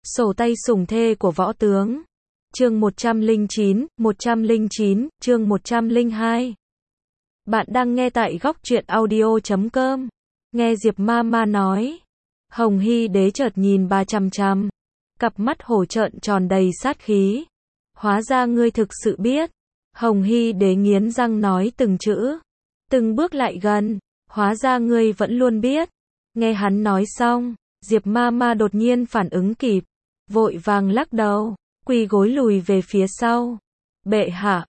Sổ tay sủng thê của võ tướng. Chương 109, chương 102. Bạn đang nghe tại góc truyện audio.com. Nghe Diệp Mama nói. Hồng Hy Đế chợt nhìn bà chằm chằm. Cặp mắt hổ trợn tròn đầy sát khí. Hóa ra ngươi thực sự biết. Hồng Hy Đế nghiến răng nói từng chữ. Từng bước lại gần. Hóa ra ngươi vẫn luôn biết. Nghe hắn nói xong, Diệp Mama đột nhiên phản ứng kịp. Vội vàng lắc đầu, quỳ gối lùi về phía sau. Bệ hạ,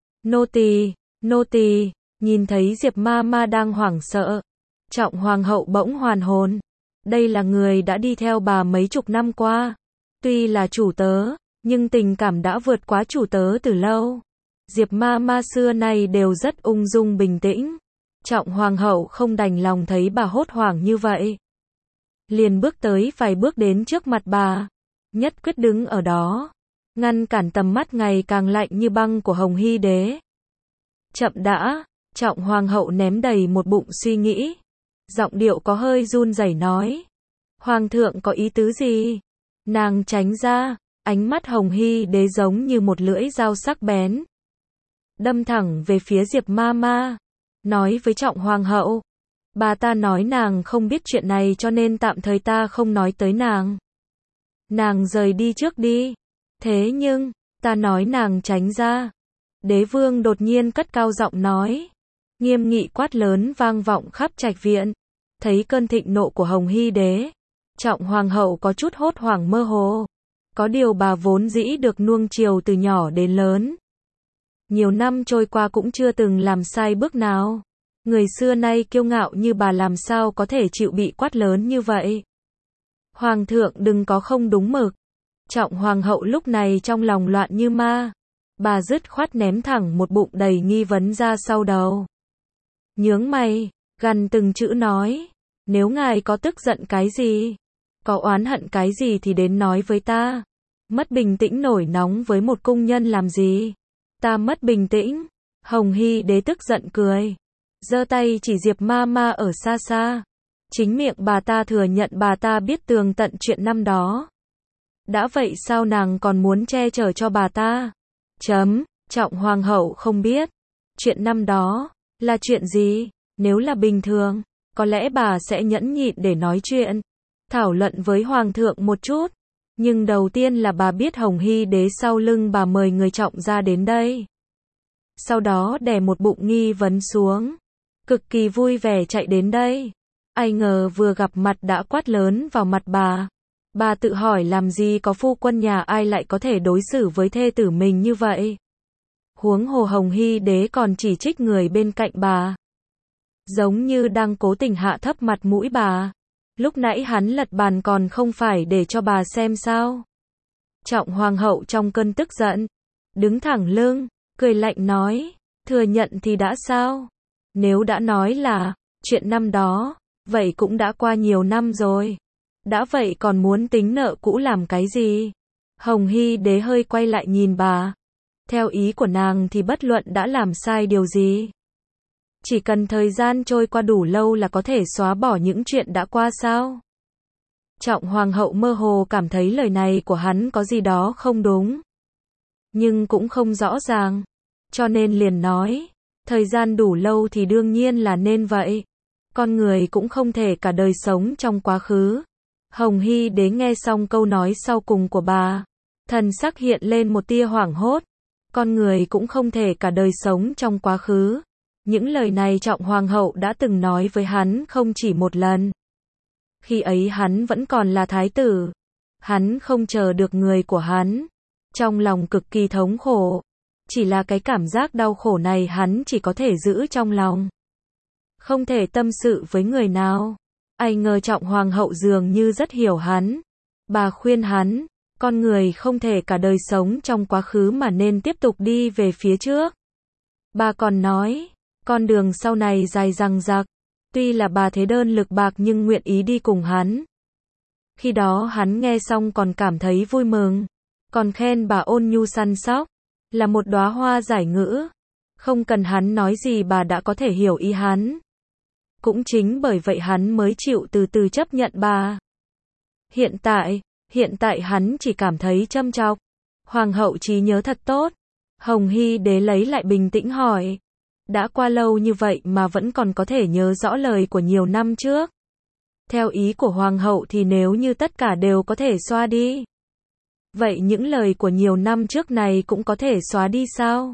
nô tỳ, nhìn thấy Diệp Mama đang hoảng sợ. Trọng hoàng hậu bỗng hoàn hồn. Đây là người đã đi theo bà mấy chục năm qua. Tuy là chủ tớ, nhưng tình cảm đã vượt quá chủ tớ từ lâu. Diệp Mama xưa nay đều rất ung dung bình tĩnh. Trọng hoàng hậu không đành lòng thấy bà hốt hoảng như vậy. Liền bước tới vài bước đến trước mặt bà. Nhất quyết đứng ở đó, ngăn cản tầm mắt ngày càng lạnh như băng của Hồng Hy Đế. Chậm đã, Trọng hoàng hậu ném đầy một bụng suy nghĩ. Giọng điệu có hơi run rẩy nói. Hoàng thượng có ý tứ gì? Nàng tránh ra, ánh mắt Hồng Hy Đế giống như một lưỡi dao sắc bén. Đâm thẳng về phía Diệp Mama. Nói với Trọng hoàng hậu. Bà ta nói nàng không biết chuyện này cho nên tạm thời ta không nói tới nàng. Nàng rời đi trước đi. Thế nhưng, ta nói nàng tránh ra. Đế vương đột nhiên cất cao giọng nói. Nghiêm nghị quát lớn vang vọng khắp trạch viện. Thấy cơn thịnh nộ của Hồng Hy Đế. Trọng hoàng hậu có chút hốt hoảng mơ hồ. Có điều bà vốn dĩ được nuông chiều từ nhỏ đến lớn. Nhiều năm trôi qua cũng chưa từng làm sai bước nào. Người xưa nay kiêu ngạo như bà làm sao có thể chịu bị quát lớn như vậy. Hoàng thượng đừng có không đúng mực. Trọng hoàng hậu lúc này trong lòng loạn như ma. Bà dứt khoát ném thẳng một bụng đầy nghi vấn ra sau đầu. Nhướng mày, gằn từng chữ nói. Nếu ngài có tức giận cái gì, có oán hận cái gì thì đến nói với ta. Mất bình tĩnh nổi nóng với một cung nhân làm gì. Ta mất bình tĩnh. Hồng Hy Đế tức giận cười. Giơ tay chỉ Diệp Mama ở xa xa. Chính miệng bà ta thừa nhận bà ta biết tường tận chuyện năm đó. Đã vậy sao nàng còn muốn che chở cho bà ta? Trọng hoàng hậu không biết. Chuyện năm đó, là chuyện gì? Nếu là bình thường, có lẽ bà sẽ nhẫn nhịn để nói chuyện. Thảo luận với hoàng thượng một chút. Nhưng đầu tiên là bà biết Hồng Hy Đế sau lưng bà mời người Trọng ra đến đây. Sau đó đè một bụng nghi vấn xuống. Cực kỳ vui vẻ chạy đến đây. Ai ngờ vừa gặp mặt đã quát lớn vào mặt bà. Bà tự hỏi làm gì có phu quân nhà ai lại có thể đối xử với thê tử mình như vậy. Huống hồ Hồng Hy Đế còn chỉ trích người bên cạnh bà. Giống như đang cố tình hạ thấp mặt mũi bà. Lúc nãy hắn lật bàn còn không phải để cho bà xem sao. Trọng hoàng hậu trong cơn tức giận. Đứng thẳng lưng, cười lạnh nói. Thừa nhận thì đã sao? Nếu đã nói là chuyện năm đó, vậy cũng đã qua nhiều năm rồi. Đã vậy còn muốn tính nợ cũ làm cái gì? Hồng Hy Đế hơi quay lại nhìn bà. Theo ý của nàng thì bất luận đã làm sai điều gì. Chỉ cần thời gian trôi qua đủ lâu là có thể xóa bỏ những chuyện đã qua sao? Trọng hoàng hậu mơ hồ cảm thấy lời này của hắn có gì đó không đúng. Nhưng cũng không rõ ràng. Cho nên liền nói. Thời gian đủ lâu thì đương nhiên là nên vậy. Con người cũng không thể cả đời sống trong quá khứ. Hồng Hy Đế nghe xong câu nói sau cùng của bà. Thần sắc hiện lên một tia hoảng hốt. Con người cũng không thể cả đời sống trong quá khứ. Những lời này Trọng hoàng hậu đã từng nói với hắn không chỉ một lần. Khi ấy hắn vẫn còn là thái tử. Hắn không chờ được người của hắn. Trong lòng cực kỳ thống khổ. Chỉ là cái cảm giác đau khổ này hắn chỉ có thể giữ trong lòng. Không thể tâm sự với người nào. Ai ngờ Trọng hoàng hậu dường như rất hiểu hắn. Bà khuyên hắn, con người không thể cả đời sống trong quá khứ mà nên tiếp tục đi về phía trước. Bà còn nói, con đường sau này dài dằng dặc. Tuy là bà thế đơn lực bạc nhưng nguyện ý đi cùng hắn. Khi đó hắn nghe xong còn cảm thấy vui mừng. Còn khen bà ôn nhu săn sóc. Là một đóa hoa giải ngữ. Không cần hắn nói gì bà đã có thể hiểu ý hắn. Cũng chính bởi vậy hắn mới chịu từ từ chấp nhận bà. Hiện tại, Hiện tại hắn chỉ cảm thấy châm chọc. Hoàng hậu trí nhớ thật tốt. Hồng Hy Đế lấy lại bình tĩnh hỏi. Đã qua lâu như vậy mà vẫn còn có thể nhớ rõ lời của nhiều năm trước. Theo ý của Hoàng hậu thì nếu như tất cả đều có thể xóa đi, vậy những lời của nhiều năm trước này cũng có thể xóa đi sao?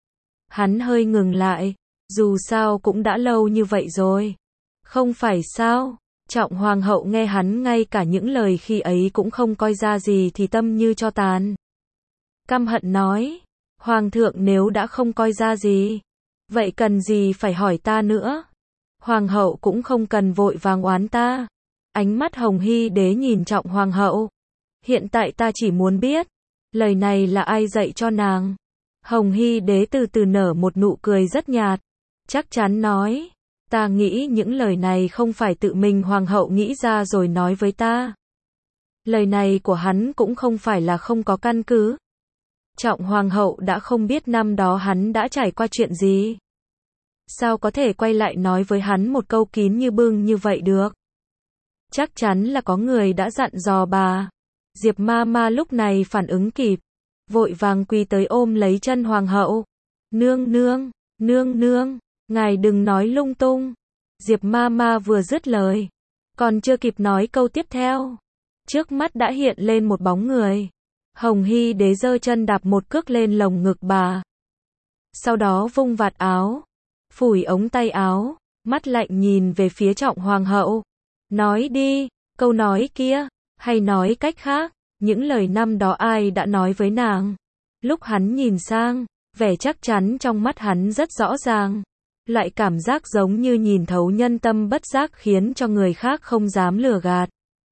Hắn hơi ngừng lại. Dù sao cũng đã lâu như vậy rồi. Không phải sao? Trọng Hoàng hậu nghe hắn ngay cả những lời khi ấy cũng không coi ra gì thì tâm như tro tàn. Căm hận nói. Hoàng thượng nếu đã không coi ra gì, vậy cần gì phải hỏi ta nữa? Hoàng hậu cũng không cần vội vàng oán ta. Ánh mắt Hồng Hy Đế nhìn Trọng Hoàng hậu. Hiện tại ta chỉ muốn biết, lời này là ai dạy cho nàng? Hồng Hy Đế từ từ nở một nụ cười rất nhạt. Chắc chắn nói, ta nghĩ những lời này không phải tự mình Hoàng hậu nghĩ ra rồi nói với ta. Lời này của hắn cũng không phải là không có căn cứ. Trọng Hoàng hậu đã không biết năm đó hắn đã trải qua chuyện gì. Sao có thể quay lại nói với hắn một câu kín như bưng như vậy được? Chắc chắn là có người đã dặn dò bà. Diệp ma ma lúc này phản ứng kịp, vội vàng quỳ tới ôm lấy chân Hoàng hậu. Nương nương, nương nương, ngài đừng nói lung tung. Diệp ma ma vừa dứt lời, còn chưa kịp nói câu tiếp theo, trước mắt đã hiện lên một bóng người. Hồng Hy Đế giơ chân đạp một cước lên lồng ngực bà. Sau đó vung vạt áo, phủi ống tay áo, mắt lạnh nhìn về phía Trọng Hoàng hậu. Nói đi, câu nói kia, hay nói cách khác, những lời năm đó ai đã nói với nàng? Lúc hắn nhìn sang, vẻ chắc chắn trong mắt hắn rất rõ ràng. Loại cảm giác giống như nhìn thấu nhân tâm bất giác khiến cho người khác không dám lừa gạt.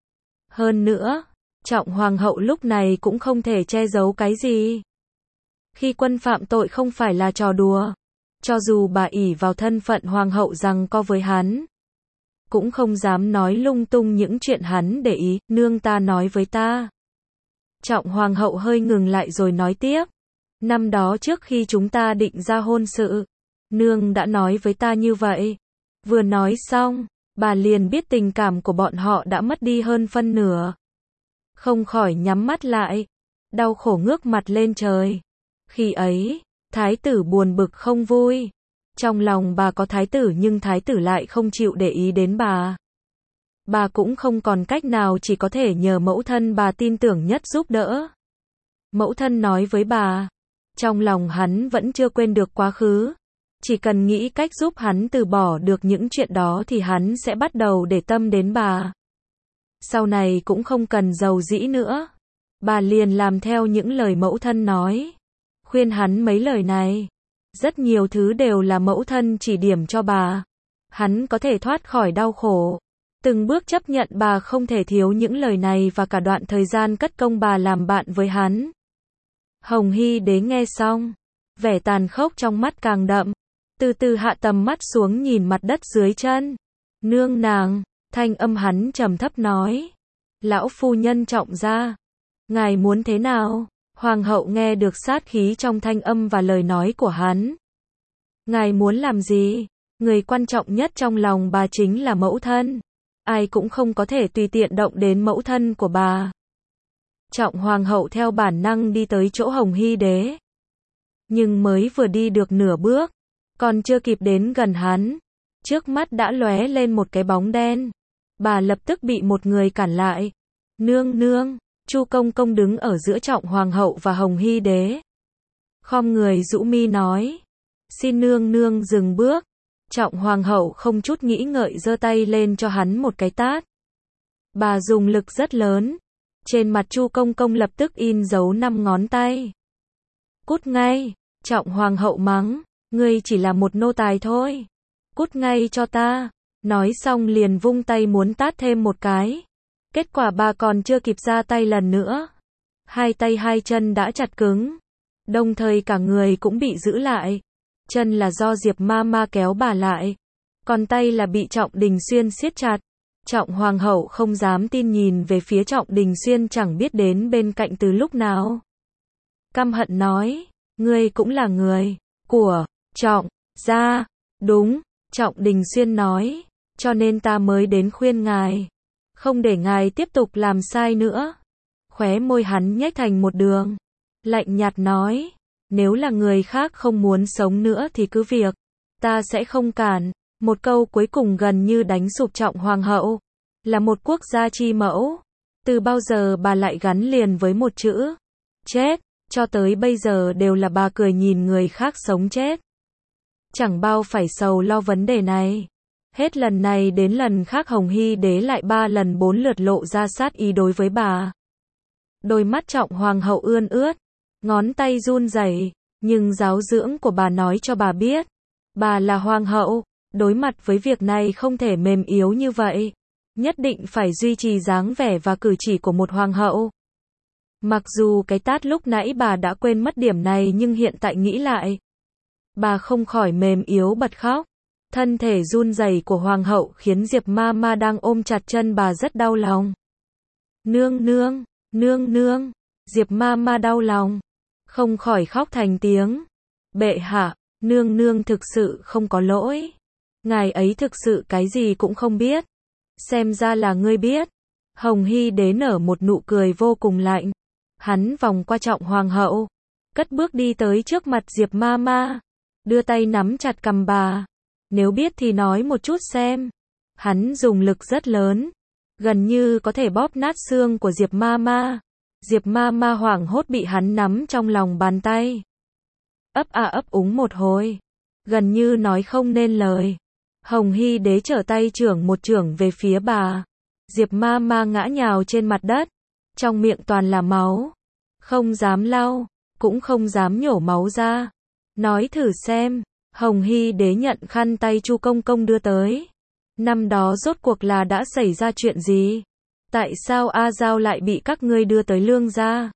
Hơn nữa, Trọng Hoàng hậu lúc này cũng không thể che giấu cái gì. Khi quân phạm tội không phải là trò đùa. Cho dù bà ỷ vào thân phận Hoàng hậu giằng co với hắn, cũng không dám nói lung tung những chuyện hắn để ý. Nương ta nói với ta. Trọng Hoàng hậu hơi ngừng lại rồi nói tiếp. Năm đó trước khi chúng ta định ra hôn sự, nương đã nói với ta như vậy. Vừa nói xong, bà liền biết tình cảm của bọn họ đã mất đi hơn phân nửa. Không khỏi nhắm mắt lại, đau khổ ngước mặt lên trời. Khi ấy, thái tử buồn bực không vui. Trong lòng bà có thái tử nhưng thái tử lại không chịu để ý đến bà. Bà cũng không còn cách nào, chỉ có thể nhờ mẫu thân bà tin tưởng nhất giúp đỡ. Mẫu thân nói với bà, trong lòng hắn vẫn chưa quên được quá khứ. Chỉ cần nghĩ cách giúp hắn từ bỏ được những chuyện đó thì hắn sẽ bắt đầu để tâm đến bà. Sau này cũng không cần giàu dĩ nữa. Bà liền làm theo những lời mẫu thân nói. Khuyên hắn mấy lời này. Rất nhiều thứ đều là mẫu thân chỉ điểm cho bà. Hắn có thể thoát khỏi đau khổ. Từng bước chấp nhận bà không thể thiếu những lời này và cả đoạn thời gian cất công bà làm bạn với hắn. Hồng Hy Đế nghe xong, vẻ tàn khốc trong mắt càng đậm. Từ từ hạ tầm mắt xuống nhìn mặt đất dưới chân. Nương nàng, thanh âm hắn trầm thấp nói. Lão phu nhân Trọng gia, ngài muốn thế nào? Hoàng hậu nghe được sát khí trong thanh âm và lời nói của hắn. Ngài muốn làm gì? Người quan trọng nhất trong lòng bà chính là mẫu thân. Ai cũng không có thể tùy tiện động đến mẫu thân của bà. Trọng Hoàng hậu theo bản năng đi tới chỗ Hồng Hy Đế. Nhưng mới vừa đi được nửa bước, còn chưa kịp đến gần hắn, trước mắt đã lóe lên một cái bóng đen. Bà lập tức bị một người cản lại. Nương nương, Chu công công đứng ở giữa Trọng Hoàng hậu và Hồng Hy Đế. Khom người rũ mi nói. Xin nương nương dừng bước. Trọng Hoàng hậu không chút nghĩ ngợi giơ tay lên cho hắn một cái tát. Bà dùng lực rất lớn. Trên mặt Chu công công lập tức in dấu 5 ngón tay. Cút ngay, Trọng Hoàng hậu mắng. Ngươi chỉ là một nô tài thôi. Cút ngay cho ta. Nói xong liền vung tay muốn tát thêm một cái. Kết quả bà còn chưa kịp ra tay lần nữa. Hai tay hai chân đã chặt cứng. Đồng thời cả người cũng bị giữ lại. Chân là do Diệp ma ma kéo bà lại. Còn tay là bị Trọng Đình Xuyên siết chặt. Trọng Hoàng hậu không dám tin nhìn về phía Trọng Đình Xuyên chẳng biết đến bên cạnh từ lúc nào. Căm hận nói. Ngươi cũng là người của Trọng gia. Đúng, Trọng Đình Xuyên nói. Cho nên ta mới đến khuyên ngài. Không để ngài tiếp tục làm sai nữa. Khóe môi hắn nhếch thành một đường, lạnh nhạt nói, nếu là người khác không muốn sống nữa thì cứ việc, ta sẽ không cản. Một câu cuối cùng gần như đánh sụp Trọng Hoàng hậu, là một quốc gia chi mẫu. Từ bao giờ bà lại gắn liền với một chữ chết, cho tới bây giờ đều là bà cười nhìn người khác sống chết. Chẳng bao phải sầu lo vấn đề này. Hết lần này đến lần khác Hồng Hy Đế lại 3 lần 4 lượt lộ ra sát ý đối với bà. Đôi mắt Trọng Hoàng hậu ươn ướt, ngón tay run rẩy, nhưng giáo dưỡng của bà nói cho bà biết, bà là hoàng hậu, đối mặt với việc này không thể mềm yếu như vậy, nhất định phải duy trì dáng vẻ và cử chỉ của một hoàng hậu. Mặc dù cái tát lúc nãy bà đã quên mất điểm này nhưng hiện tại nghĩ lại, bà không khỏi mềm yếu bật khóc. Thân thể run rẩy của hoàng hậu khiến Diệp Ma Ma đang ôm chặt chân bà rất đau lòng. Nương nương, nương nương, Diệp Ma Ma đau lòng, không khỏi khóc thành tiếng. Bệ hạ, nương nương thực sự không có lỗi. Ngài ấy thực sự cái gì cũng không biết. Xem ra là ngươi biết. Hồng Hy Đế nở một nụ cười vô cùng lạnh. Hắn vòng qua Trọng Hoàng hậu, cất bước đi tới trước mặt Diệp Ma Ma, đưa tay nắm chặt cằm bà. Nếu biết thì nói một chút xem. Hắn dùng lực rất lớn, gần như có thể bóp nát xương của Diệp Ma Ma. Diệp Ma Ma hoảng hốt bị hắn nắm trong lòng bàn tay. Ấp a ấp úng một hồi, gần như nói không nên lời. Hồng Hy Đế trở tay chưởng một chưởng về phía bà. Diệp Ma Ma ngã nhào trên mặt đất, trong miệng toàn là máu. Không dám lau, cũng không dám nhổ máu ra. Nói thử xem. Hồng Hy Đế nhận khăn tay Chu Công Công đưa tới. Năm đó rốt cuộc là đã xảy ra chuyện gì? Tại sao A Giao lại bị các ngươi đưa tới Lương gia?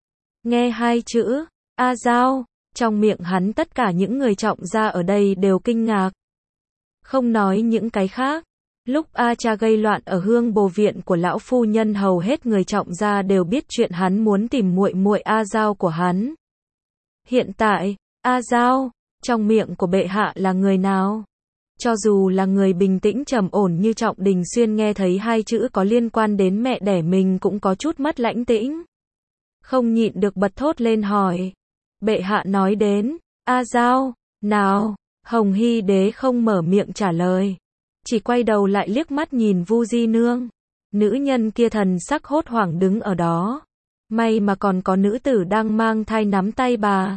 Nghe hai chữ A Giao, trong miệng hắn tất cả những người Trọng gia ở đây đều kinh ngạc. Không nói những cái khác, lúc A Cha gây loạn ở Hương Bồ viện của lão phu nhân hầu hết người Trọng gia đều biết chuyện hắn muốn tìm muội muội A Giao của hắn. Hiện tại, A Giao trong miệng của bệ hạ là người nào? Cho dù là người bình tĩnh trầm ổn như Trọng Đình Xuyên nghe thấy hai chữ có liên quan đến mẹ đẻ mình cũng có chút mất lãnh tĩnh. Không nhịn được bật thốt lên hỏi. Bệ hạ nói đến, A Giao, nào? Hồng Hy Đế không mở miệng trả lời, chỉ quay đầu lại liếc mắt nhìn Vu Di Nương. Nữ nhân kia thần sắc hốt hoảng đứng ở đó. May mà còn có nữ tử đang mang thai nắm tay bà.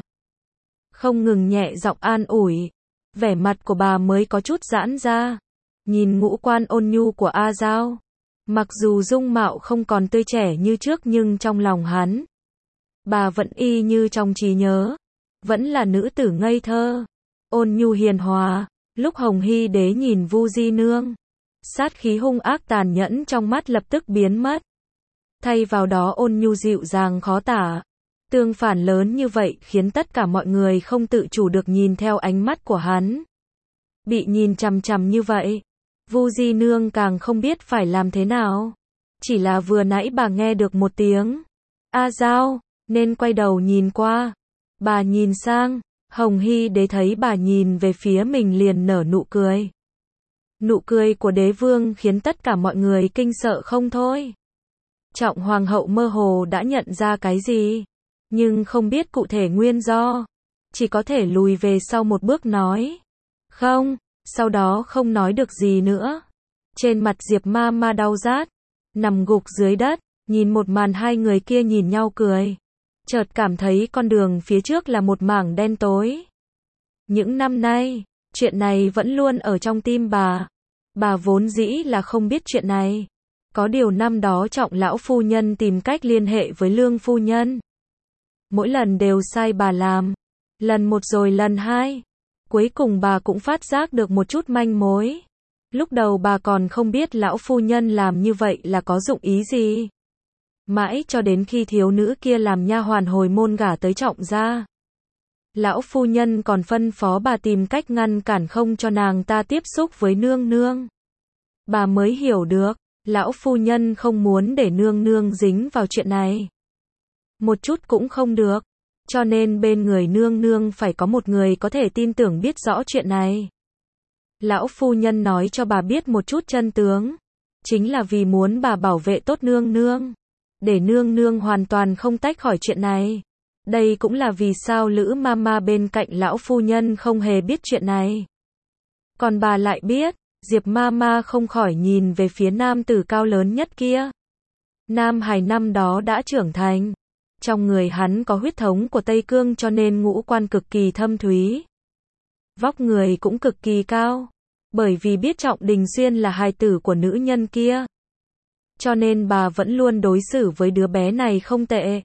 Không ngừng nhẹ giọng an ủi. Vẻ mặt của bà mới có chút giãn ra. Nhìn ngũ quan ôn nhu của A Giao. Mặc dù dung mạo không còn tươi trẻ như trước nhưng trong lòng hắn, bà vẫn y như trong trí nhớ. Vẫn là nữ tử ngây thơ, ôn nhu hiền hòa. Lúc Hồng Hy Đế nhìn Vu Di Nương, sát khí hung ác tàn nhẫn trong mắt lập tức biến mất. Thay vào đó ôn nhu dịu dàng khó tả. Tương phản lớn như vậy khiến tất cả mọi người không tự chủ được nhìn theo ánh mắt của hắn. Bị nhìn chằm chằm như vậy, Vu Di Nương càng không biết phải làm thế nào. Chỉ là vừa nãy bà nghe được một tiếng A Giao, nên quay đầu nhìn qua. Bà nhìn sang, Hồng Hy Đế thấy bà nhìn về phía mình liền nở nụ cười. Nụ cười của đế vương khiến tất cả mọi người kinh sợ không thôi. Trọng Hoàng hậu mơ hồ đã nhận ra cái gì, nhưng không biết cụ thể nguyên do. Chỉ có thể lùi về sau một bước nói không, sau đó không nói được gì nữa. Trên mặt Diệp Ma Ma đau rát, nằm gục dưới đất, nhìn một màn hai người kia nhìn nhau cười. Chợt cảm thấy con đường phía trước là một mảng đen tối. Những năm nay, chuyện này vẫn luôn ở trong tim bà. Bà vốn dĩ là không biết chuyện này. Có điều năm đó Trọng lão phu nhân tìm cách liên hệ với Lương phu nhân. Mỗi lần đều sai bà làm. Lần một rồi lần hai. Cuối cùng bà cũng phát giác được một chút manh mối. Lúc đầu bà còn không biết lão phu nhân làm như vậy là có dụng ý gì. Mãi cho đến khi thiếu nữ kia làm nha hoàn hồi môn gả tới Trọng gia. Lão phu nhân còn phân phó bà tìm cách ngăn cản không cho nàng ta tiếp xúc với nương nương. Bà mới hiểu được, lão phu nhân không muốn để nương nương dính vào chuyện này. Một chút cũng không được. Cho nên bên người nương nương phải có một người có thể tin tưởng biết rõ chuyện này. Lão phu nhân nói cho bà biết một chút chân tướng. Chính là vì muốn bà bảo vệ tốt nương nương. để nương nương hoàn toàn không tách khỏi chuyện này. Đây cũng là vì sao Lữ Mama bên cạnh lão phu nhân không hề biết chuyện này. Còn bà lại biết, Diệp Mama không khỏi nhìn về phía nam tử cao lớn nhất kia. Nam Hải năm đó đã trưởng thành. Trong người hắn có huyết thống của Tây Cương cho nên ngũ quan cực kỳ thâm thúy. Vóc người cũng cực kỳ cao. Bởi vì biết Trọng Đình Xuyên là hài tử của nữ nhân kia. Cho nên bà vẫn luôn đối xử với đứa bé này không tệ.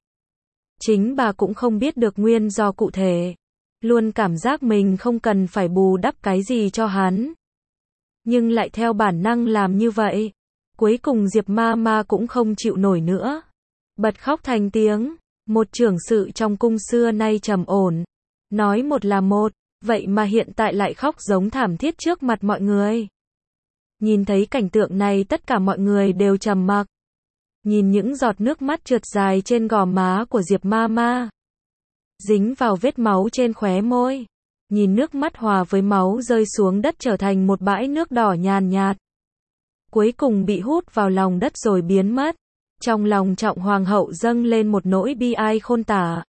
Chính bà cũng không biết được nguyên do cụ thể. Luôn cảm giác mình không cần phải bù đắp cái gì cho hắn. Nhưng lại theo bản năng làm như vậy. Cuối cùng Diệp Mama cũng không chịu nổi nữa. Bật khóc thành tiếng. Một trưởng sự trong cung xưa nay trầm ổn. Nói một là một, vậy mà hiện tại lại khóc giống thảm thiết trước mặt mọi người. Nhìn thấy cảnh tượng này tất cả mọi người đều trầm mặc. Nhìn những giọt nước mắt trượt dài trên gò má của Diệp Mama. Dính vào vết máu trên khóe môi. Nhìn nước mắt hòa với máu rơi xuống đất trở thành một bãi nước đỏ nhàn nhạt. Cuối cùng bị hút vào lòng đất rồi biến mất. Trong lòng Trọng Hoàng hậu dâng lên một nỗi bi ai khôn tả.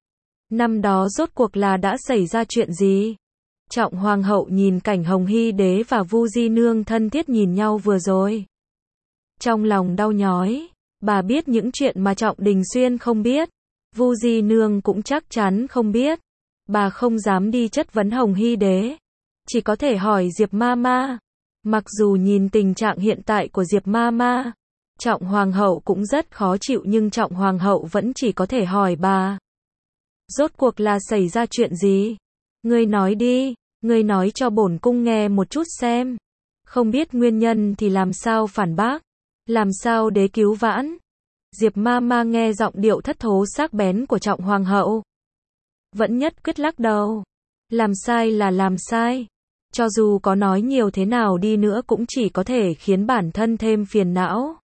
Năm đó rốt cuộc là đã xảy ra chuyện gì? Trọng Hoàng hậu nhìn cảnh Hồng Hy đế và Vu Di Nương thân thiết nhìn nhau vừa rồi. Trong lòng đau nhói, bà biết những chuyện mà Trọng Đình Xuyên không biết. Vu Di Nương cũng chắc chắn không biết. Bà không dám đi chất vấn Hồng Hy đế. Chỉ có thể hỏi Diệp Mama. Mặc dù nhìn tình trạng hiện tại của Diệp Mama, Trọng Hoàng hậu cũng rất khó chịu nhưng Trọng Hoàng hậu vẫn chỉ có thể hỏi bà. Rốt cuộc là xảy ra chuyện gì? Ngươi nói đi, ngươi nói cho bổn cung nghe một chút xem. Không biết nguyên nhân thì làm sao phản bác? Làm sao để cứu vãn? Diệp Mama nghe giọng điệu thất thố sắc bén của Trọng Hoàng hậu. Vẫn nhất quyết lắc đầu. Làm sai là làm sai. Cho dù có nói nhiều thế nào đi nữa cũng chỉ có thể khiến bản thân thêm phiền não.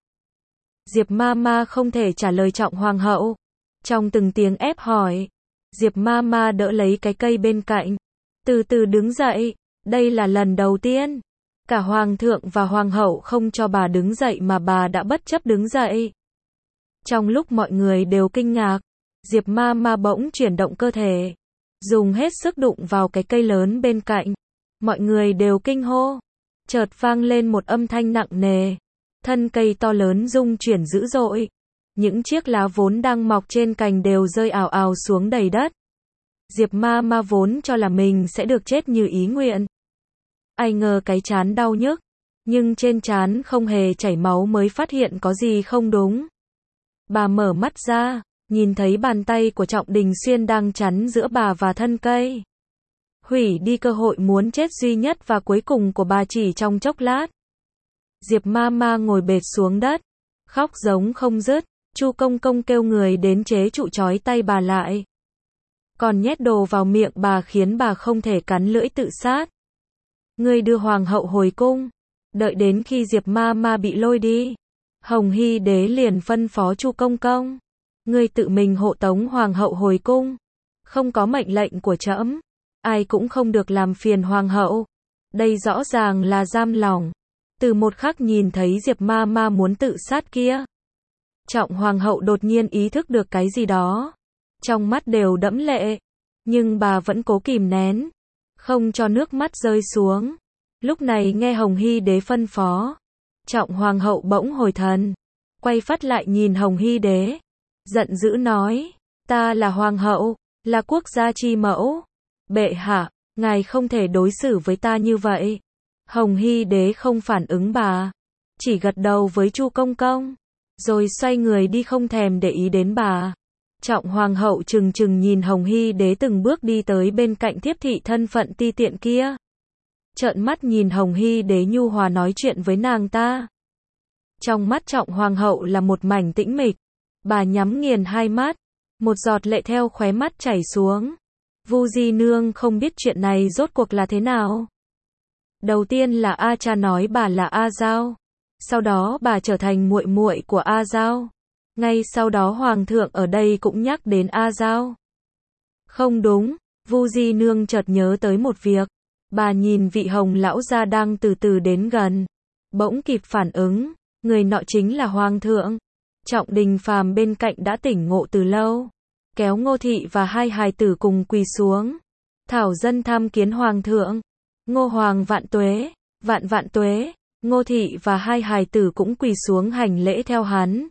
Diệp Mama không thể trả lời Trọng Hoàng hậu. Trong từng tiếng ép hỏi, Diệp Mama đỡ lấy cái cây bên cạnh. Từ từ đứng dậy. Đây là lần đầu tiên. Cả Hoàng thượng và Hoàng hậu không cho bà đứng dậy mà bà đã bất chấp đứng dậy. Trong lúc mọi người đều kinh ngạc, Diệp Mama bỗng chuyển động cơ thể. Dùng hết sức đụng vào cái cây lớn bên cạnh. Mọi người đều kinh hô. Chợt vang lên một âm thanh nặng nề. Thân cây to lớn rung chuyển dữ dội. Những chiếc lá vốn đang mọc trên cành đều rơi ào ào xuống đầy đất. Diệp Mama vốn cho là mình sẽ được chết như ý nguyện. Ai ngờ cái trán đau nhức. Nhưng trên trán không hề chảy máu mới phát hiện có gì không đúng. Bà mở mắt ra, nhìn thấy bàn tay của Trọng Đình Xuyên đang chắn giữa bà và thân cây. Hủy đi cơ hội muốn chết duy nhất và cuối cùng của bà chỉ trong chốc lát. Diệp Mama ngồi bệt xuống đất, khóc giống không dứt. Chu Công Công kêu người đến chế trụ trói tay bà lại. Còn nhét đồ vào miệng bà khiến bà không thể cắn lưỡi tự sát. Ngươi đưa Hoàng hậu hồi cung. Đợi đến khi Diệp Mama bị lôi đi, Hồng Hy đế liền phân phó Chu Công Công. Ngươi tự mình hộ tống Hoàng hậu hồi cung. Không có mệnh lệnh của trẫm, ai cũng không được làm phiền Hoàng hậu. Đây rõ ràng là giam lòng. Từ một khắc nhìn thấy Diệp Mama muốn tự sát kia, Trọng Hoàng hậu đột nhiên ý thức được cái gì đó. Trong mắt đều đẫm lệ. Nhưng bà vẫn cố kìm nén, không cho nước mắt rơi xuống. Lúc này nghe Hồng Hy đế phân phó, Trọng Hoàng hậu bỗng hồi thần. Quay phát lại nhìn Hồng Hy đế. Giận dữ nói, ta là Hoàng hậu, là quốc gia chi mẫu. Bệ hạ, ngài không thể đối xử với ta như vậy. Hồng Hy đế không phản ứng bà, chỉ gật đầu với Chu Công Công, rồi xoay người đi không thèm để ý đến bà. Trọng Hoàng hậu trừng trừng nhìn Hồng Hy đế từng bước đi tới bên cạnh thiếp thị thân phận ti tiện kia. Trợn mắt nhìn Hồng Hy đế nhu hòa nói chuyện với nàng ta. Trong mắt Trọng Hoàng hậu là một mảnh tĩnh mịch. Bà nhắm nghiền hai mắt, một giọt lệ theo khóe mắt chảy xuống. Vu Di Nương không biết chuyện này rốt cuộc là thế nào. Đầu tiên là A Cha nói bà là A Giao, sau đó bà trở thành muội muội của A Giao. Ngay sau đó Hoàng thượng ở đây cũng nhắc đến A Giao. Không đúng, Vu Di Nương chợt nhớ tới một việc. Bà nhìn vị Hồng lão gia đang từ từ đến gần, bỗng kịp phản ứng, người nọ chính là Hoàng thượng. Trọng Đình Phàm bên cạnh đã tỉnh ngộ từ lâu, kéo Ngô Thị và hai hài tử cùng quỳ xuống. Thảo dân tham kiến Hoàng thượng. Ngô Hoàng vạn tuế, vạn vạn tuế. Ngô Thị và hai hài tử cũng quỳ xuống hành lễ theo hắn.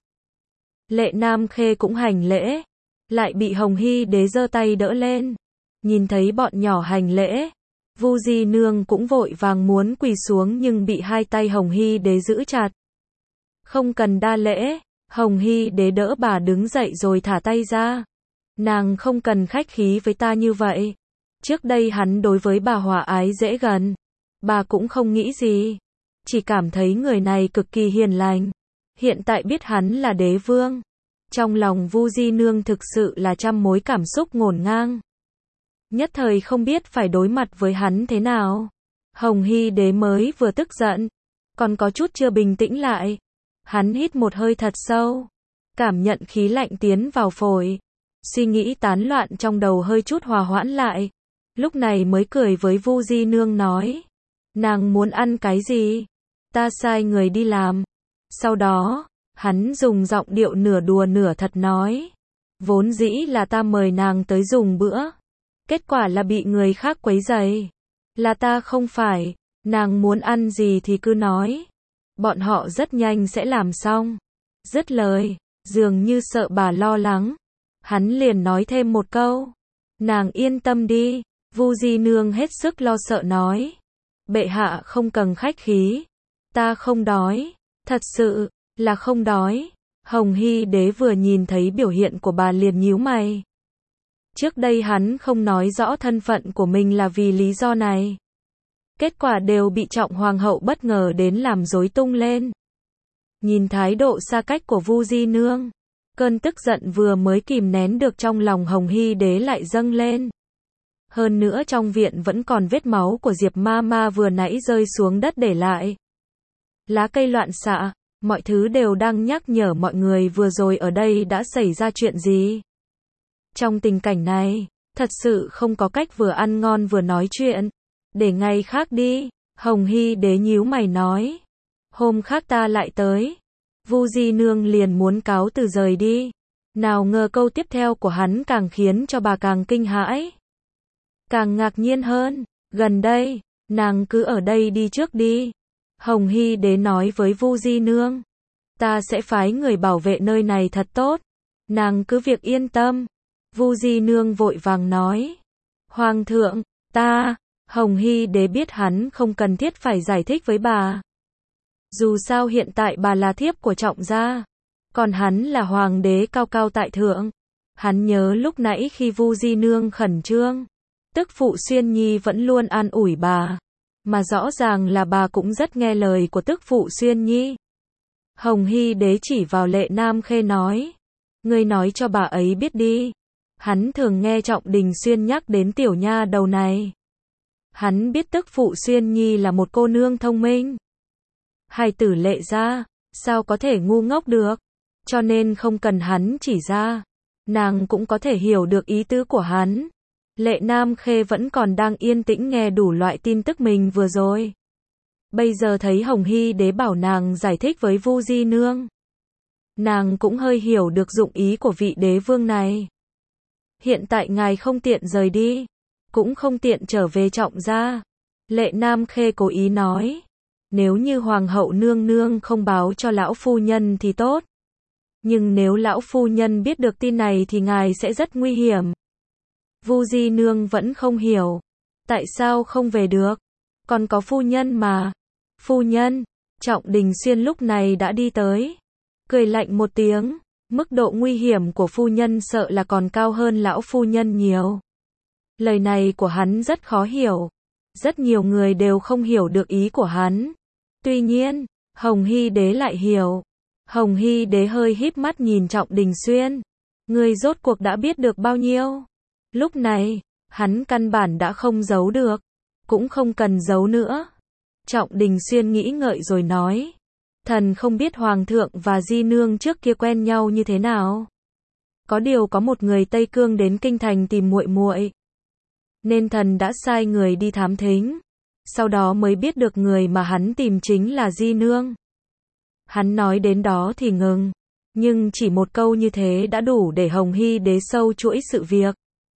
Lệ Nam Khê cũng hành lễ, lại bị Hồng Hy Đế giơ tay đỡ lên. Nhìn thấy bọn nhỏ hành lễ, Vu Di Nương cũng vội vàng muốn quỳ xuống nhưng bị hai tay Hồng Hy Đế giữ chặt. Không cần đa lễ, Hồng Hy Đế đỡ bà đứng dậy rồi thả tay ra. Nàng không cần khách khí với ta như vậy. Trước đây hắn đối với bà hòa ái dễ gần, bà cũng không nghĩ gì, chỉ cảm thấy người này cực kỳ hiền lành. Hiện tại biết hắn là đế vương, trong lòng Vu Di Nương thực sự là trăm mối cảm xúc ngổn ngang. Nhất thời không biết phải đối mặt với hắn thế nào. Hồng Hy Đế mới vừa tức giận, còn có chút chưa bình tĩnh lại. Hắn hít một hơi thật sâu, cảm nhận khí lạnh tiến vào phổi. Suy nghĩ tán loạn trong đầu hơi chút hòa hoãn lại. Lúc này mới cười với Vu Di Nương nói. Nàng muốn ăn cái gì? Ta sai người đi làm. Sau đó, hắn dùng giọng điệu nửa đùa nửa thật nói. Vốn dĩ là ta mời nàng tới dùng bữa. Kết quả là bị người khác quấy rầy. Là ta không phải. Nàng muốn ăn gì thì cứ nói. Bọn họ rất nhanh sẽ làm xong. Dứt lời, dường như sợ bà lo lắng. Hắn liền nói thêm một câu. Nàng yên tâm đi. Vu Di Nương hết sức lo sợ nói. Bệ hạ không cần khách khí. Ta không đói. Thật sự là không đói. Hồng Hy Đế vừa nhìn thấy biểu hiện của bà liền nhíu mày. Trước đây hắn không nói rõ thân phận của mình là vì lý do này. Kết quả đều bị Trọng Hoàng hậu bất ngờ đến làm rối tung lên. Nhìn thái độ xa cách của Vu Di Nương, cơn tức giận vừa mới kìm nén được trong lòng Hồng Hy Đế lại dâng lên. Hơn nữa trong viện vẫn còn vết máu của Diệp Ma Ma vừa nãy rơi xuống đất để lại. Lá cây loạn xạ, mọi thứ đều đang nhắc nhở mọi người vừa rồi ở đây đã xảy ra chuyện gì. Trong tình cảnh này, thật sự không có cách vừa ăn ngon vừa nói chuyện. Để ngày khác đi, Hồng Hy Đế nhíu mày nói. Hôm khác ta lại tới. Vu Di Nương liền muốn cáo từ rời đi. Nào ngờ câu tiếp theo của hắn càng khiến cho bà càng kinh hãi. Càng ngạc nhiên hơn, gần đây, nàng cứ ở đây đi trước đi. Hồng Hy Đế nói với Vu Di Nương. Ta sẽ phái người bảo vệ nơi này thật tốt. Nàng cứ việc yên tâm. Vu Di Nương vội vàng nói. Hoàng thượng, ta, Hồng Hy Đế biết hắn không cần thiết phải giải thích với bà. Dù sao hiện tại bà là thiếp của Trọng gia, còn hắn là hoàng đế cao cao tại thượng. Hắn nhớ lúc nãy khi Vu Di Nương khẩn trương, tức phụ Xuyên Nhi vẫn luôn an ủi bà, mà rõ ràng là bà cũng rất nghe lời của tức phụ Xuyên Nhi. Hồng Hy Đế chỉ vào Lệ Nam Khê nói, ngươi nói cho bà ấy biết đi. Hắn thường nghe Trọng Đình Xuyên nhắc đến tiểu nha đầu này. Hắn biết tức phụ Xuyên Nhi là một cô nương thông minh. Hài tử Lệ gia, sao có thể ngu ngốc được, cho nên không cần hắn chỉ ra. Nàng cũng có thể hiểu được ý tứ của hắn. Lệ Nam Khê vẫn còn đang yên tĩnh nghe đủ loại tin tức mình vừa rồi. Bây giờ thấy Hồng Hy Đế bảo nàng giải thích với Vu Di Nương. Nàng cũng hơi hiểu được dụng ý của vị đế vương này. Hiện tại ngài không tiện rời đi, cũng không tiện trở về Trọng gia. Lệ Nam Khê cố ý nói. Nếu như Hoàng hậu nương nương không báo cho lão phu nhân thì tốt. Nhưng nếu lão phu nhân biết được tin này thì ngài sẽ rất nguy hiểm. Vu Di Nương vẫn không hiểu. Tại sao không về được? Còn có phu nhân mà. Phu nhân, Trọng Đình Xuyên lúc này đã đi tới. Cười lạnh một tiếng. Mức độ nguy hiểm của phu nhân sợ là còn cao hơn lão phu nhân nhiều. Lời này của hắn rất khó hiểu. Rất nhiều người đều không hiểu được ý của hắn. Tuy nhiên, Hồng Hy Đế lại hiểu. Hồng Hy Đế hơi híp mắt nhìn Trọng Đình Xuyên. Ngươi rốt cuộc đã biết được bao nhiêu? Lúc này, hắn căn bản đã không giấu được. Cũng không cần giấu nữa. Trọng Đình Xuyên nghĩ ngợi rồi nói. Thần không biết Hoàng thượng và Di Nương trước kia quen nhau như thế nào. Có điều có một người Tây Cương đến kinh thành tìm muội muội, nên thần đã sai người đi thám thính. Sau đó mới biết được người mà hắn tìm chính là Di Nương. Hắn nói đến đó thì ngừng. Nhưng chỉ một câu như thế đã đủ để Hồng Hy Đế sâu chuỗi sự việc.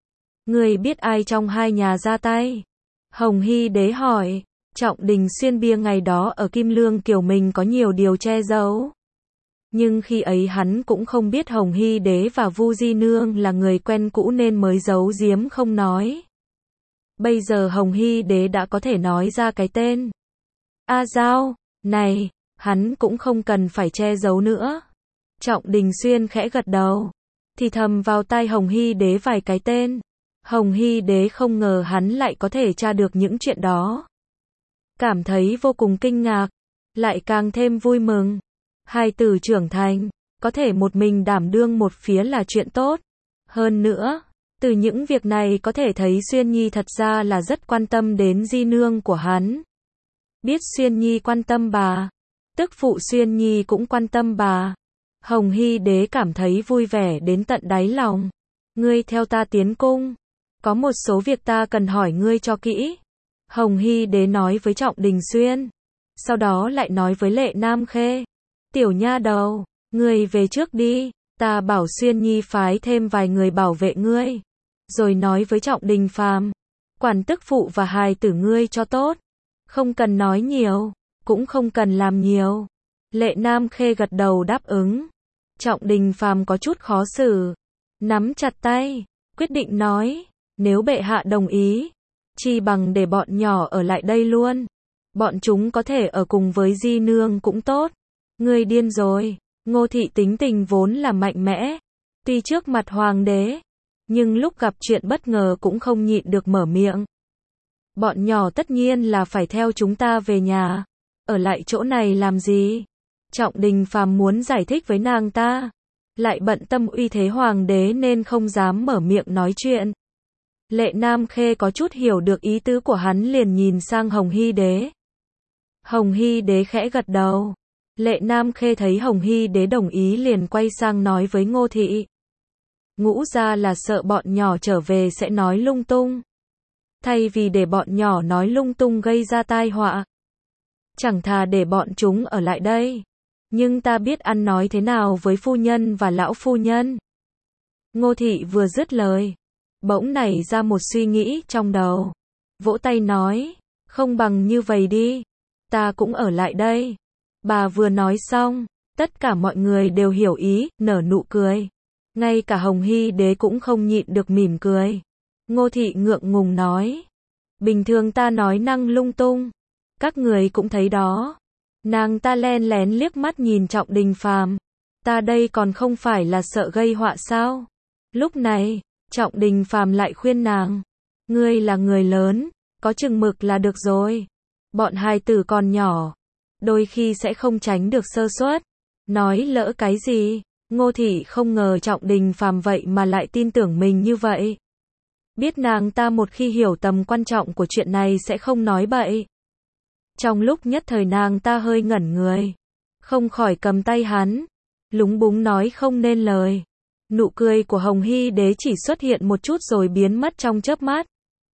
Ngươi biết ai trong hai nhà ra tay? Hồng Hy Đế hỏi. Trọng Đình Xuyên bia ngày đó ở Kim Lương Kiều mình có nhiều điều che giấu. Nhưng khi ấy hắn cũng không biết Hồng Hy Đế và Vu Di Nương là người quen cũ nên mới giấu giếm không nói. Bây giờ Hồng Hy Đế đã có thể nói ra cái tên. A Giao, này, hắn cũng không cần phải che giấu nữa. Trọng Đình Xuyên khẽ gật đầu, thì thầm vào tai Hồng Hy Đế vài cái tên. Hồng Hy Đế không ngờ hắn lại có thể tra được những chuyện đó. Cảm thấy vô cùng kinh ngạc, lại càng thêm vui mừng. Hai tử trưởng thành, có thể một mình đảm đương một phía là chuyện tốt. Hơn nữa, từ những việc này có thể thấy Xuyên Nhi thật ra là rất quan tâm đến Di Nương của hắn. Biết Xuyên Nhi quan tâm bà, tức phụ Xuyên Nhi cũng quan tâm bà. Hồng Hy Đế cảm thấy vui vẻ đến tận đáy lòng. Ngươi theo ta tiến cung, có một số việc ta cần hỏi ngươi cho kỹ. Hồng Hy Đế nói với Trọng Đình Xuyên. Sau đó lại nói với Lệ Nam Khê. Tiểu nha đầu, ngươi về trước đi, ta bảo Xuyên Nhi phái thêm vài người bảo vệ ngươi. Rồi nói với Trọng Đình Phàm, quản tức phụ và hài tử ngươi cho tốt. Không cần nói nhiều, cũng không cần làm nhiều. Lệ Nam Khê gật đầu đáp ứng. Trọng Đình Phàm có chút khó xử, nắm chặt tay, quyết định nói, nếu bệ hạ đồng ý, chi bằng để bọn nhỏ ở lại đây luôn. Bọn chúng có thể ở cùng với Di Nương cũng tốt. Ngươi điên rồi. Ngô Thị tính tình vốn là mạnh mẽ, tuy trước mặt hoàng đế, nhưng lúc gặp chuyện bất ngờ cũng không nhịn được mở miệng. Bọn nhỏ tất nhiên là phải theo chúng ta về nhà, ở lại chỗ này làm gì? Trọng Đình Phàm muốn giải thích với nàng ta, lại bận tâm uy thế hoàng đế nên không dám mở miệng nói chuyện. Lệ Nam Khê có chút hiểu được ý tứ của hắn liền nhìn sang Hồng Hy Đế. Hồng Hy Đế khẽ gật đầu. Lệ Nam Khê thấy Hồng Hy Đế đồng ý liền quay sang nói với Ngô Thị. Ngũ gia là sợ bọn nhỏ trở về sẽ nói lung tung. Thay vì để bọn nhỏ nói lung tung gây ra tai họa, chẳng thà để bọn chúng ở lại đây. Nhưng ta biết ăn nói thế nào với phu nhân và lão phu nhân. Ngô Thị vừa dứt lời, bỗng nảy ra một suy nghĩ trong đầu. Vỗ tay nói, không bằng như vậy đi, ta cũng ở lại đây. Bà vừa nói xong, tất cả mọi người đều hiểu ý, nở nụ cười. Ngay cả Hồng Hy Đế cũng không nhịn được mỉm cười. Ngô Thị ngượng ngùng nói, bình thường ta nói năng lung tung, các người cũng thấy đó. Nàng ta len lén liếc mắt nhìn Trọng Đình Phàm. Ta đây còn không phải là sợ gây họa sao? Lúc này, Trọng Đình Phàm lại khuyên nàng, ngươi là người lớn, có chừng mực là được rồi. Bọn hài tử còn nhỏ, đôi khi sẽ không tránh được sơ suất. Nói lỡ cái gì? Ngô Thị không ngờ Trọng Đình Phàm vậy mà lại tin tưởng mình như vậy. Biết nàng ta một khi hiểu tầm quan trọng của chuyện này sẽ không nói bậy. Trong lúc nhất thời nàng ta hơi ngẩn người, không khỏi cầm tay hắn, lúng búng nói không nên lời. Nụ cười của Hồng Hy Đế chỉ xuất hiện một chút rồi biến mất trong chớp mắt.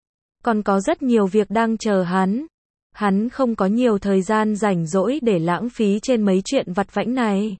Còn có rất nhiều việc đang chờ hắn. Hắn không có nhiều thời gian rảnh rỗi để lãng phí trên mấy chuyện vặt vãnh này.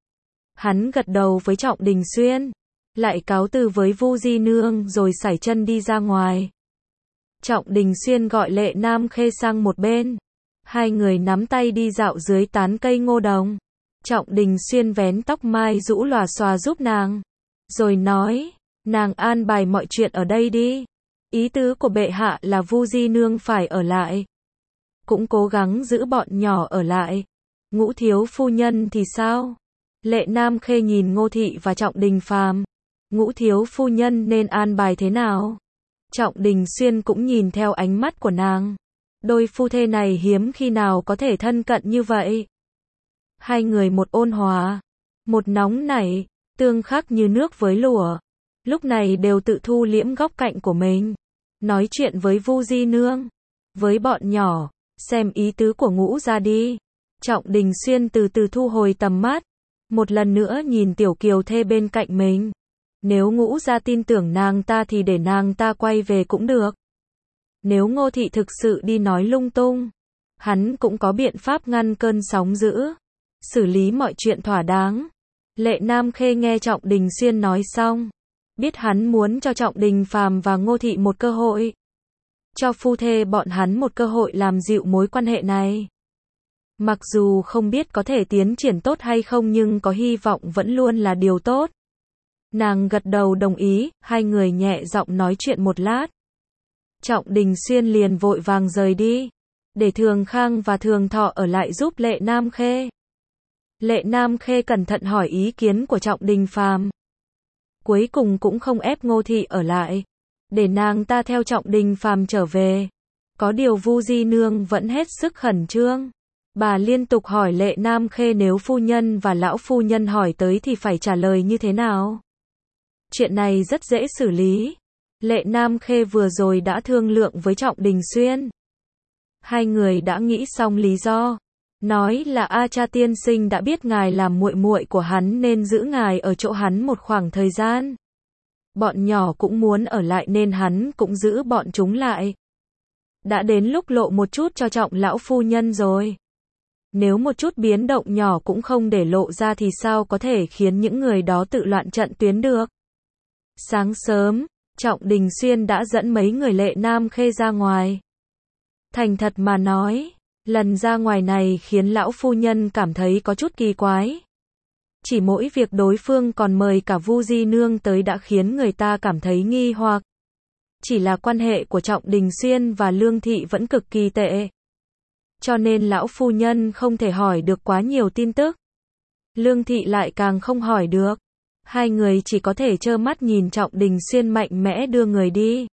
Hắn gật đầu với Trọng Đình Xuyên, lại cáo từ với Vu Di Nương rồi sải chân đi ra ngoài. Trọng Đình Xuyên gọi Lệ Nam Khê sang một bên. Hai người nắm tay đi dạo dưới tán cây ngô đồng. Trọng Đình Xuyên vén tóc mai rũ lòa xòa giúp nàng, rồi nói, nàng an bài mọi chuyện ở đây đi. Ý tứ của bệ hạ là Vu Di Nương phải ở lại, cũng cố gắng giữ bọn nhỏ ở lại. Ngũ thiếu phu nhân thì sao? Lệ Nam Khê nhìn Ngô Thị và Trọng Đình Phàm. Ngũ thiếu phu nhân nên an bài thế nào? Trọng Đình Xuyên cũng nhìn theo ánh mắt của nàng. Đôi phu thê này hiếm khi nào có thể thân cận như vậy. Hai người một ôn hòa, một nóng nảy, tương khắc như nước với lửa. Lúc này đều tự thu liễm góc cạnh của mình, nói chuyện với Vu Di Nương, với bọn nhỏ, xem ý tứ của Ngũ gia đi. Trọng Đình Xuyên từ từ thu hồi tầm mắt, một lần nữa nhìn Tiểu Kiều thê bên cạnh mình. Nếu Ngũ gia tin tưởng nàng ta thì để nàng ta quay về cũng được. Nếu Ngô Thị thực sự đi nói lung tung, hắn cũng có biện pháp ngăn cơn sóng dữ, xử lý mọi chuyện thỏa đáng. Lệ Nam Khê nghe Trọng Đình Xuyên nói xong, biết hắn muốn cho Trọng Đình Phàm và Ngô Thị một cơ hội. Cho phu thê bọn hắn một cơ hội làm dịu mối quan hệ này. Mặc dù không biết có thể tiến triển tốt hay không nhưng có hy vọng vẫn luôn là điều tốt. Nàng gật đầu đồng ý, hai người nhẹ giọng nói chuyện một lát. Trọng Đình Xuyên liền vội vàng rời đi, để Thường Khang và Thường Thọ ở lại giúp Lệ Nam Khê. Lệ Nam Khê cẩn thận hỏi ý kiến của Trọng Đình Phàm. Cuối cùng cũng không ép Ngô Thị ở lại, để nàng ta theo Trọng Đình Phàm trở về. Có điều Vu Di Nương vẫn hết sức khẩn trương. Bà liên tục hỏi Lệ Nam Khê nếu phu nhân và lão phu nhân hỏi tới thì phải trả lời như thế nào. Chuyện này rất dễ xử lý. Lệ Nam Khê vừa rồi đã thương lượng với Trọng Đình Xuyên. Hai người đã nghĩ xong lý do. Nói là A Cha tiên sinh đã biết ngài làm muội muội của hắn nên giữ ngài ở chỗ hắn một khoảng thời gian. Bọn nhỏ cũng muốn ở lại nên hắn cũng giữ bọn chúng lại. Đã đến lúc lộ một chút cho Trọng lão phu nhân rồi. Nếu một chút biến động nhỏ cũng không để lộ ra thì sao có thể khiến những người đó tự loạn trận tuyến được. Sáng sớm, Trọng Đình Xuyên đã dẫn mấy người Lệ Nam Khê ra ngoài. Thành thật mà nói, lần ra ngoài này khiến lão phu nhân cảm thấy có chút kỳ quái. Chỉ mỗi việc đối phương còn mời cả Vu Di Nương tới đã khiến người ta cảm thấy nghi hoặc. Chỉ là quan hệ của Trọng Đình Xuyên và Lương Thị vẫn cực kỳ tệ. Cho nên lão phu nhân không thể hỏi được quá nhiều tin tức. Lương Thị lại càng không hỏi được. Hai người chỉ có thể trơ mắt nhìn Trọng Đình Xuyên mạnh mẽ đưa người đi.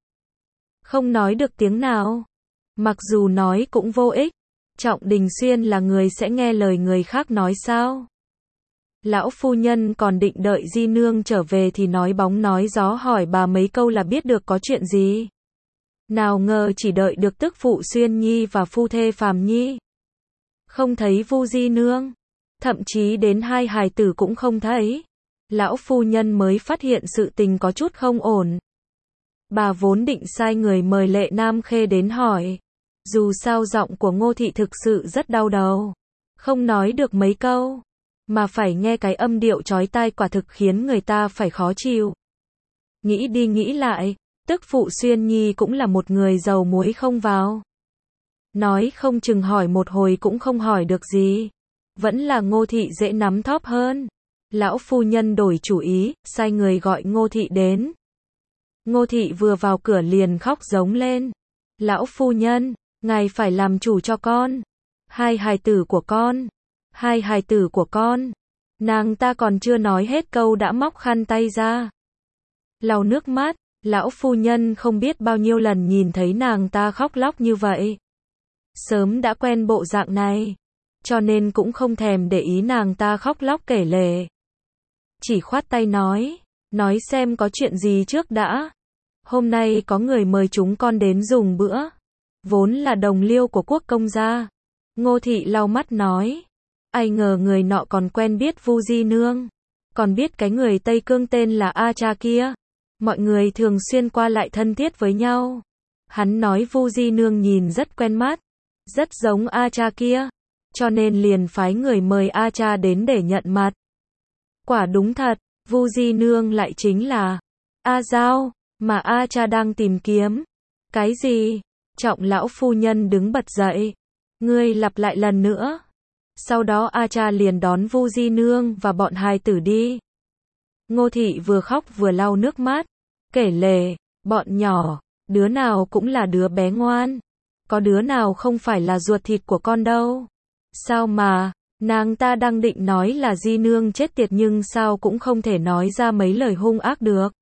Không nói được tiếng nào. Mặc dù nói cũng vô ích. Trọng Đình Xuyên là người sẽ nghe lời người khác nói sao? Lão phu nhân còn định đợi Di Nương trở về thì nói bóng nói gió hỏi bà mấy câu là biết được có chuyện gì. Nào ngờ chỉ đợi được tức phụ Xuyên Nhi và phu thê Phàm Nhi. Không thấy Vu Di Nương. Thậm chí đến hai hài tử cũng không thấy. Lão phu nhân mới phát hiện sự tình có chút không ổn. Bà vốn định sai người mời Lệ Nam Khê đến hỏi. Dù sao giọng của Ngô Thị thực sự rất đau đầu. Không nói được mấy câu. Mà phải nghe cái âm điệu chói tai quả thực khiến người ta phải khó chịu. Nghĩ đi nghĩ lại, tức phụ Xuyên Nhi cũng là một người dầu muối không vào. Nói không chừng hỏi một hồi cũng không hỏi được gì. Vẫn là Ngô Thị dễ nắm thóp hơn. Lão phu nhân đổi chủ ý, sai người gọi Ngô Thị đến. Ngô Thị vừa vào cửa liền khóc giống lên. Lão phu nhân, ngài phải làm chủ cho con. Hai hài tử của con. Hai hài tử của con. Nàng ta còn chưa nói hết câu đã móc khăn tay ra. Lau nước mắt, lão phu nhân không biết bao nhiêu lần nhìn thấy nàng ta khóc lóc như vậy. Sớm đã quen bộ dạng này. Cho nên cũng không thèm để ý nàng ta khóc lóc kể lể. Chỉ khoát tay nói xem có chuyện gì trước đã. Hôm nay có người mời chúng con đến dùng bữa. Vốn là đồng liêu của Quốc công gia. Ngô Thị lau mắt nói. Ai ngờ người nọ còn quen biết Vu Di Nương. Còn biết cái người Tây Cương tên là A Cha kia. Mọi người thường xuyên qua lại thân thiết với nhau. Hắn nói Vu Di Nương nhìn rất quen mắt. Rất giống A Cha kia. Cho nên liền phái người mời A Cha đến để nhận mặt. Quả đúng thật, Vu Di Nương lại chính là A Giao, mà A Cha đang tìm kiếm. Cái gì? Trọng lão phu nhân đứng bật dậy. Ngươi lặp lại lần nữa. Sau đó A Cha liền đón Vu Di Nương và bọn hài tử đi. Ngô Thị vừa khóc vừa lau nước mắt. Kể lể, bọn nhỏ, đứa nào cũng là đứa bé ngoan. Có đứa nào không phải là ruột thịt của con đâu. Sao mà, nàng ta đang định nói là Di Nương chết tiệt nhưng sao cũng không thể nói ra mấy lời hung ác được.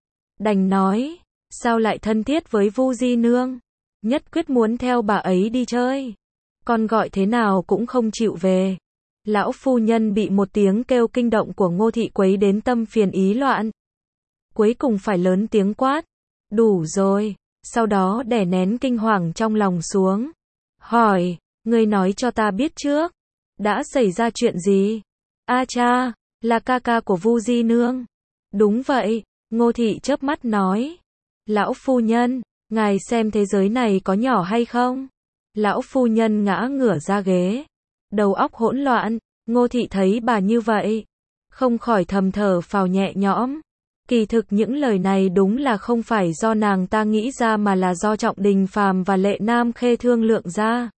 Đành nói, sao lại thân thiết với Vu Di Nương? Nhất quyết muốn theo bà ấy đi chơi. Con gọi thế nào cũng không chịu về. Lão phu nhân bị một tiếng kêu kinh động của Ngô Thị quấy đến tâm phiền ý loạn. Cuối cùng phải lớn tiếng quát. Đủ rồi. Sau đó đè nén kinh hoàng trong lòng xuống. Hỏi, ngươi nói cho ta biết trước. Đã xảy ra chuyện gì? A Cha, là ca ca của Vu Di Nương. Đúng vậy, Ngô Thị chớp mắt nói. Lão phu nhân, ngài xem thế giới này có nhỏ hay không? Lão phu nhân ngã ngửa ra ghế. Đầu óc hỗn loạn, Ngô Thị thấy bà như vậy. không khỏi thầm thở phào nhẹ nhõm. Kỳ thực những lời này đúng là không phải do nàng ta nghĩ ra mà là do Trọng Đình Phàm và Lệ Nam Khê thương lượng ra.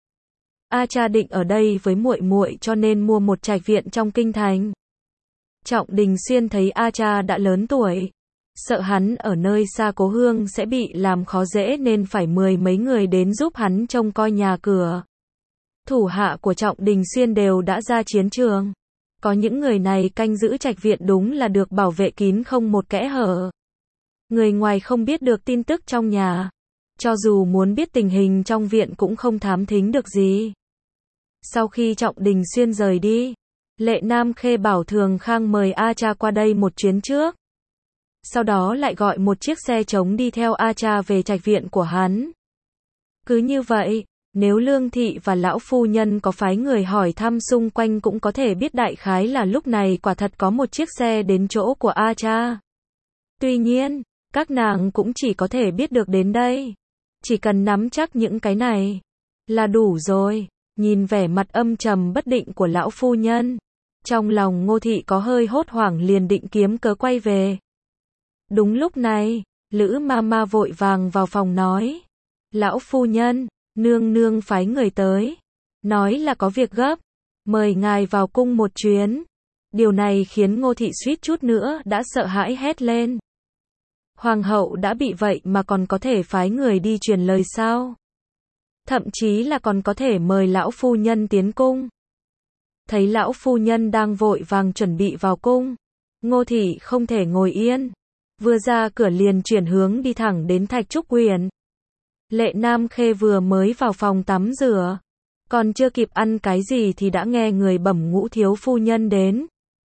A cha định ở đây với muội muội cho nên mua một trạch viện trong kinh thành. Trọng Đình Xuyên thấy A cha đã lớn tuổi, sợ hắn ở nơi xa cố hương sẽ bị làm khó dễ nên phải mười mấy người đến giúp hắn trông coi nhà cửa. Thủ hạ của Trọng Đình Xuyên đều đã ra chiến trường. Có những người này canh giữ trạch viện đúng là được bảo vệ kín không một kẽ hở. Người ngoài không biết được tin tức trong nhà. Cho dù muốn biết tình hình trong viện cũng không thám thính được gì. Sau khi Trọng Đình Xuyên rời đi, Lệ Nam Khê bảo Thường Khang mời A cha qua đây một chuyến trước. Sau đó lại gọi một chiếc xe trống đi theo A cha về trạch viện của hắn. Cứ như vậy, nếu Lương Thị và lão phu nhân có phái người hỏi thăm xung quanh cũng có thể biết đại khái là lúc này quả thật có một chiếc xe đến chỗ của A cha. Tuy nhiên, các nàng cũng chỉ có thể biết được đến đây. Chỉ cần nắm chắc những cái này là đủ rồi. Nhìn vẻ mặt âm trầm bất định của lão phu nhân, trong lòng Ngô Thị có hơi hốt hoảng liền định kiếm cớ quay về. Đúng lúc này, Lữ Mama vội vàng vào phòng nói: "Lão phu nhân, nương nương phái người tới, nói là có việc gấp, mời ngài vào cung một chuyến." Điều này khiến Ngô Thị suýt chút nữa đã sợ hãi hét lên. Hoàng hậu đã bị vậy mà còn có thể phái người đi truyền lời sao? Thậm chí là còn có thể mời lão phu nhân tiến cung. Thấy lão phu nhân đang vội vàng chuẩn bị vào cung, Ngô Thị không thể ngồi yên. Vừa ra cửa liền chuyển hướng đi thẳng đến Thạch Trúc Huyền. Lệ Nam Khê vừa mới vào phòng tắm rửa, còn chưa kịp ăn cái gì thì đã nghe người bẩm Ngũ thiếu phu nhân đến.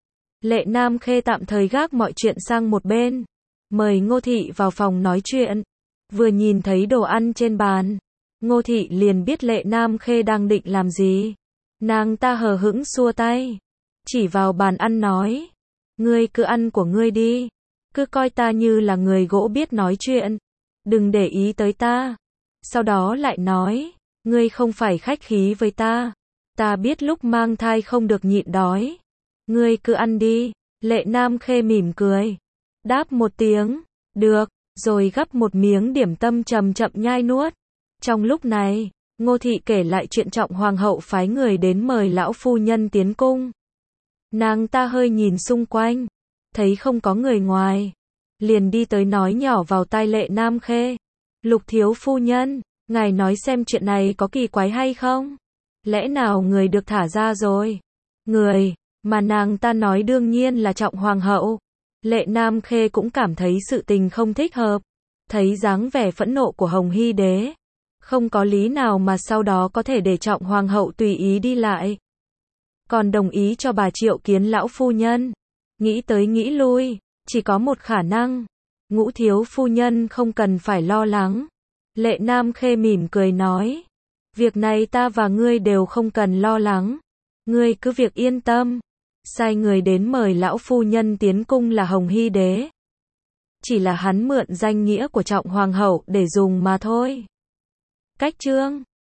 Lệ Nam Khê tạm thời gác mọi chuyện sang một bên, mời Ngô Thị vào phòng nói chuyện. Vừa nhìn thấy đồ ăn trên bàn, Ngô Thị liền biết Lệ Nam Khê đang định làm gì. Nàng ta hờ hững xua tay, chỉ vào bàn ăn nói: "Ngươi cứ ăn của ngươi đi, cứ coi ta như là người gỗ biết nói chuyện, đừng để ý tới ta." Sau đó lại nói: "Ngươi không phải khách khí với ta, ta biết lúc mang thai không được nhịn đói. Ngươi cứ ăn đi." Lệ Nam Khê mỉm cười, đáp một tiếng, "Được", rồi gắp một miếng điểm tâm chậm chậm nhai nuốt. Trong lúc này, Ngô Thị kể lại chuyện Trọng Hoàng hậu phái người đến mời lão phu nhân tiến cung. Nàng ta hơi nhìn xung quanh, thấy không có người ngoài, liền đi tới nói nhỏ vào tai Lệ Nam Khê: "Lục thiếu phu nhân, ngài nói xem chuyện này có kỳ quái hay không? Lẽ nào người được thả ra rồi?" Người mà nàng ta nói đương nhiên là Trọng Hoàng hậu. Lệ Nam Khê cũng cảm thấy sự tình không thích hợp, thấy dáng vẻ phẫn nộ của Hồng Hy đế, không có lý nào mà sau đó có thể để Trọng Hoàng hậu tùy ý đi lại, còn đồng ý cho bà triệu kiến lão phu nhân. Nghĩ tới nghĩ lui, chỉ có một khả năng, Ngũ thiếu phu nhân không cần phải lo lắng. Lệ Nam Khê mỉm cười nói: "Việc này ta và ngươi đều không cần lo lắng, ngươi cứ việc yên tâm." Sai người đến mời lão phu nhân tiến cung là Hồng Hy đế. Chỉ là hắn mượn danh nghĩa của Trọng Hoàng hậu để dùng mà thôi. Cách chương